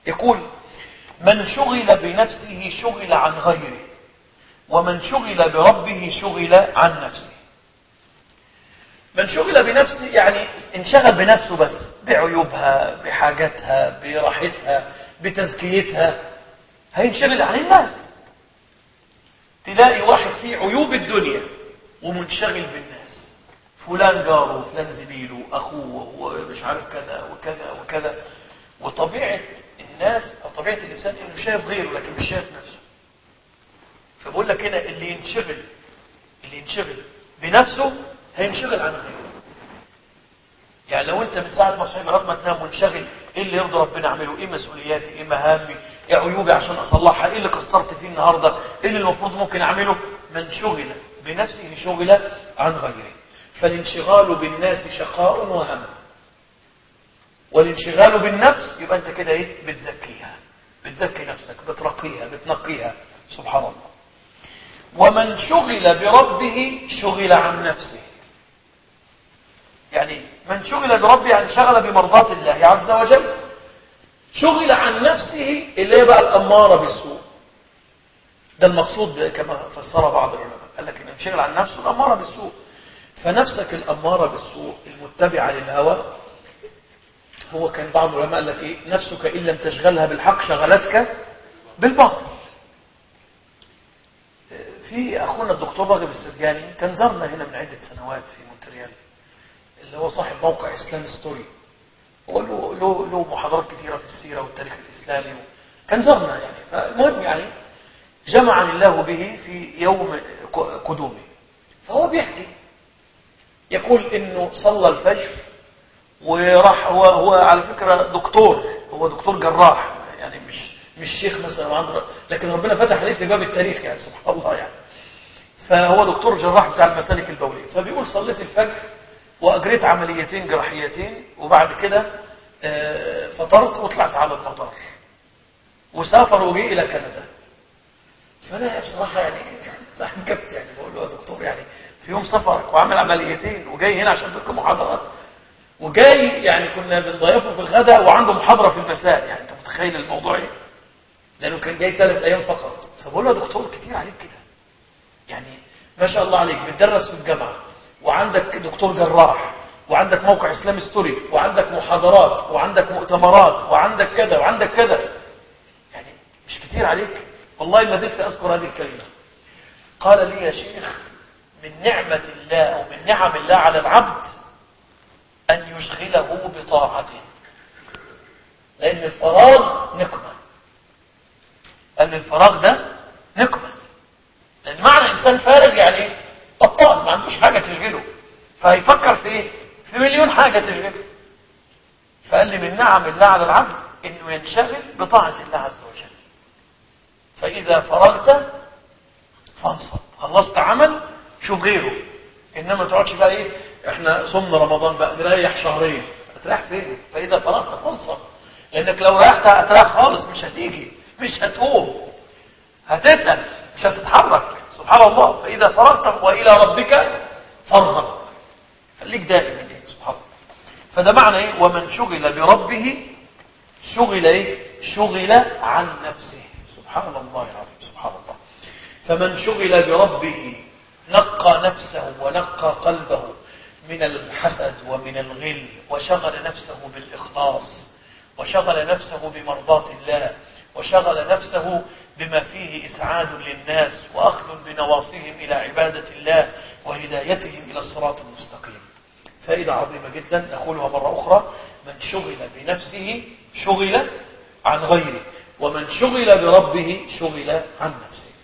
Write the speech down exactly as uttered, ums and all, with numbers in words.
يقول من شغل بنفسه شغل عن غيره، ومن شغل بربه شغل عن نفسه. من شغل بنفسه يعني انشغل بنفسه بس، بعيوبها، بحاجاتها، براحتها، بتزكيتها، هينشغل عن الناس. تلاقي واحد فيه عيوب الدنيا ومنشغل بالناس، فلان جاره وفلان زميله أخوه ومش عارف كذا وكذا وكذا. وطبيعة الناس أو طبيعة الإنسان إنه شايف غيره لكن مش شايف نفسه. فبقول لك هنا اللي ينشغل اللي ينشغل بنفسه هينشغل عن غيره. يعني لو انت من ساعه ما صحيت لغايه ما تنام منشغل ايه اللي يرضي ربنا اعمله، ايه مسؤولياتي، ايه مهامي، ايه عيوبي عشان اصلحها، ايه اللي قصرت فيه النهارده، ايه اللي المفروض ممكن اعمله، من شغل بنفسه شغل عن غيره. فالانشغال بالناس شقاء وهم، والانشغال بالنفس يبقى انت كده ايه بتزكيها، بتزكي نفسك، بترقيها، بتنقيها. سبحان الله. ومن شغل بربه شغل عن نفسه. يعني من شغل بربه يعني شغل بمرضاة الله عز وجل، شغل عن نفسه اللي هي بقى الأمارة بالسوء. ده المقصود كما فسر بعض العلماء، قال لك ان انشغل عن نفسه الأمارة بالسوء. فنفسك الأمارة بالسوء المتبعة للهوى، هو كان بعض العلماء قال لك ايه، نفسك إن لم تشغلها بالحق شغلتك بالباطل. في أخونا الدكتور راغب السرجاني كان زارنا هنا من عدة سنوات في مونتريال، اللي هو صاحب موقع إسلام ستوري، وله له له محاضرات كثيرة في السيرة والتاريخ الإسلامي. كان زارنا يعني. فالمهم يعني جمعني الله به في يوم قدومه. فهو بيحكي يقول إنه صلى الفجر وراح. هو هو على فكرة دكتور، هو دكتور جراح يعني، مش مش شيخ مثلا عنده، لكن ربنا فتح عليه في باب التاريخ يعني سبحان الله يعني. فهو دكتور جراح بتاع المسالك البولية. فبيقول صليت الفجر وأجريت عمليتين جراحيتين، وبعد كده فطرت وطلعت على المطار وسافر وجي إلى كندا. فأنا بصراحة يعني صاحب كبت يعني، بقول له يا دكتور يعني في يوم سفرك وعمل عمليتين وجاي هنا عشان تلقي محاضرات، وجاي يعني كنا بنضيفه في الغداء وعنده محاضرة في المساء. يعني أنت متخيل الموضوع ايه؟ لأنه كان جاي ثلاث أيام فقط. فبقول له يا دكتور كتير عليك كده يعني، ما شاء الله عليك، بتدرس في الجامعة وعندك دكتور جراح وعندك موقع إسلام ستوري وعندك محاضرات وعندك مؤتمرات وعندك كذا وعندك كذا، يعني مش كتير عليك؟ والله ما زلت أذكر هذه الكلمة. قال لي يا شيخ من نعمة الله أو من نعم الله على العبد أن يشغله بطاعته، لأن الفراغ نقمة. أن الفراغ ده نقمة، لأن معنى إنسان فارغ يعني بطال، ما عندوش حاجة تشغله، فهيفكر في إيه؟ في مليون حاجة تشغله. فقال لي من نعم الله على العبد إنه ينشغل بطاعة الله عز وجل. فإذا فرغت فانصب، خلصت عمل شوف غيره. إنما ما تقعدش بقى إيه، إحنا صمنا رمضان بقى نريح شهرين، هتريح فين؟ فإذا فرغت فانصب، لأنك لو ريحت هتريح خالص، مش هتيجي، مش هتقوم، هتتقل، مش هتتحرك. سبحان الله. فإذا فرغت وإلى ربك فارغب، خليك دائما إيه؟ سبحان الله. فده معنى إيه؟ ومن شغل بربه شغل إيه؟ شغل عن نفسه. سبحان الله العظيم، سبحان الله. فمن شغل بربه نقى نفسه ونقى قلبه من الحسد ومن الغل، وشغل نفسه بالإخلاص، وشغل نفسه بمرضاة الله، وشغل نفسه بما فيه إسعاد للناس وأخذ بنواصيهم إلى عبادة الله وهدايتهم إلى الصراط المستقيم. فائدة عظيمة جدا نقولها مرة أخرى: من شغل بنفسه شغل عن غيره، ومن شغل بربه شغل عن نفسه.